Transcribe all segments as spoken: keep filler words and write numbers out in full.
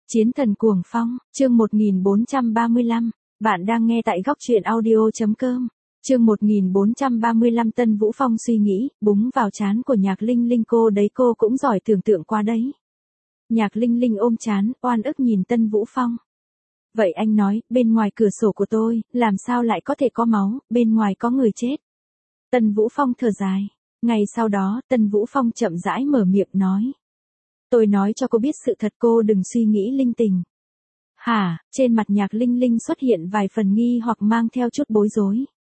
Chiến thần cuồng phong, chương một nghìn bốn trăm ba mươi lăm, bạn đang nghe tại góc truyện audio chấm com. Chương một nghìn bốn trăm ba mươi lăm Tân Vũ Phong suy nghĩ, búng vào trán của Nhạc Linh Linh, cô đấy cô cũng giỏi tưởng tượng qua đấy. Nhạc Linh Linh ôm trán, oan ức nhìn Tân Vũ Phong. Vậy anh nói, bên ngoài cửa sổ của tôi, làm sao lại có thể có máu, bên ngoài có người chết. Tân Vũ Phong thở dài. Ngày sau đó, Tân Vũ Phong chậm rãi mở miệng nói. Tôi nói cho cô biết sự thật, cô đừng suy nghĩ linh tinh. Hả, trên mặt Nhạc Linh Linh xuất hiện vài phần nghi hoặc mang theo chút bối rối.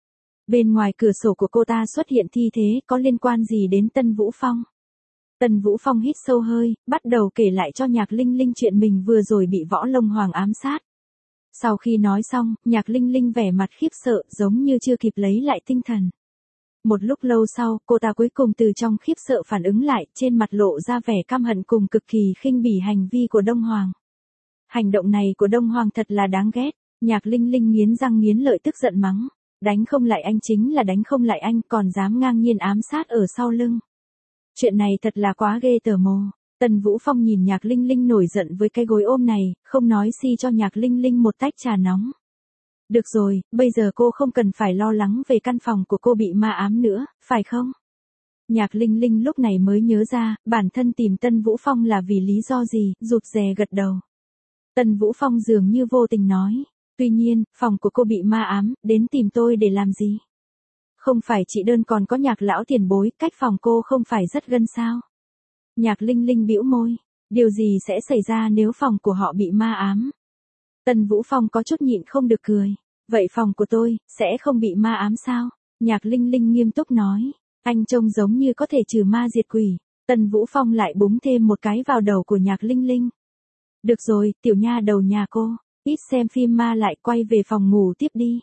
Bên ngoài cửa sổ của cô ta xuất hiện thi thế, có liên quan gì đến Tân Vũ Phong? Tân Vũ Phong hít sâu hơi, bắt đầu kể lại cho Nhạc Linh Linh chuyện mình vừa rồi bị Võ Long Hoàng ám sát. Sau khi nói xong, Nhạc Linh Linh vẻ mặt khiếp sợ, giống như chưa kịp lấy lại tinh thần. Một lúc lâu sau, cô ta cuối cùng từ trong khiếp sợ phản ứng lại, trên mặt lộ ra vẻ căm hận cùng cực kỳ khinh bỉ hành vi của Đông Hoàng. Hành động này của Đông Hoàng thật là đáng ghét. Nhạc Linh Linh nghiến răng nghiến lợi tức giận mắng. Đánh không lại anh chính là đánh không lại anh, còn dám ngang nhiên ám sát ở sau lưng. Chuyện này thật là quá ghê tởm mồ. Tần Vũ Phong nhìn Nhạc Linh Linh nổi giận với cái gối ôm này, không nói si cho Nhạc Linh Linh một tách trà nóng. Được rồi, bây giờ cô không cần phải lo lắng về căn phòng của cô bị ma ám nữa, phải không? Nhạc Linh Linh lúc này mới nhớ ra, bản thân tìm Tân Vũ Phong là vì lý do gì, rụt rè gật đầu. Tân Vũ Phong dường như vô tình nói, tuy nhiên, phòng của cô bị ma ám, đến tìm tôi để làm gì? Không phải chị đơn còn có Nhạc lão tiền bối, cách phòng cô không phải rất gần sao? Nhạc Linh Linh bĩu môi, điều gì sẽ xảy ra nếu phòng của họ bị ma ám? Tân Vũ Phong có chút nhịn không được cười. Vậy phòng của tôi, sẽ không bị ma ám sao? Nhạc Linh Linh nghiêm túc nói. Anh trông giống như có thể trừ ma diệt quỷ. Tân Vũ Phong lại búng thêm một cái vào đầu của Nhạc Linh Linh. Được rồi, tiểu nha đầu nhà cô. Ít xem phim ma lại quay về phòng ngủ tiếp đi.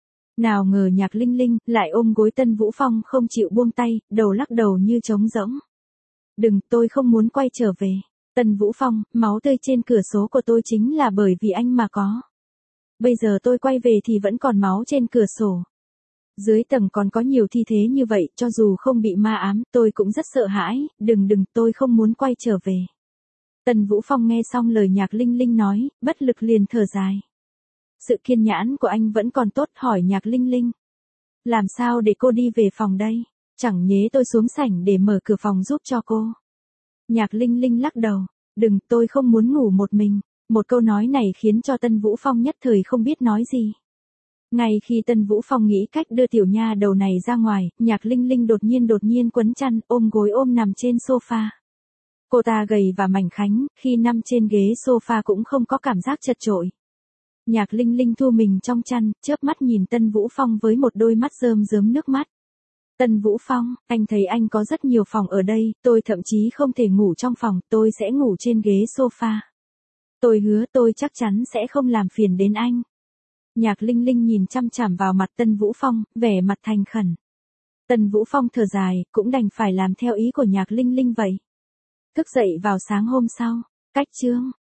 Nào ngờ Nhạc Linh Linh lại ôm gối Tân Vũ Phong không chịu buông tay, đầu lắc đầu như trống rỗng. Đừng, tôi không muốn quay trở về. Tân Vũ Phong, máu tươi trên cửa sổ của tôi chính là bởi vì anh mà có. Bây giờ tôi quay về thì vẫn còn máu trên cửa sổ. Dưới tầng còn có nhiều thi thế như vậy, cho dù không bị ma ám, tôi cũng rất sợ hãi, đừng đừng, tôi không muốn quay trở về. Tần Vũ Phong nghe xong lời Nhạc Linh Linh nói, bất lực liền thở dài. Sự kiên nhẫn của anh vẫn còn tốt, hỏi Nhạc Linh Linh. Làm sao để cô đi về phòng đây? Chẳng nhé tôi xuống sảnh để mở cửa phòng giúp cho cô. Nhạc Linh Linh lắc đầu, đừng, tôi không muốn ngủ một mình. Một câu nói này khiến cho Tân Vũ Phong nhất thời không biết nói gì. Ngay khi Tân Vũ Phong nghĩ cách đưa tiểu nha đầu này ra ngoài, Nhạc Linh Linh đột nhiên đột nhiên quấn chăn, ôm gối ôm nằm trên sofa. Cô ta gầy và mảnh khảnh, khi nằm trên ghế sofa cũng không có cảm giác chật chội. Nhạc Linh Linh thu mình trong chăn, chớp mắt nhìn Tân Vũ Phong với một đôi mắt rơm rớm nước mắt. Tân Vũ Phong, anh thấy anh có rất nhiều phòng ở đây, tôi thậm chí không thể ngủ trong phòng, tôi sẽ ngủ trên ghế sofa. Tôi hứa tôi chắc chắn sẽ không làm phiền đến anh. Nhạc Linh Linh nhìn chăm chằm vào mặt Tân Vũ Phong, vẻ mặt thành khẩn. Tân Vũ Phong thở dài, cũng đành phải làm theo ý của Nhạc Linh Linh vậy. Thức dậy vào sáng hôm sau, cách chương,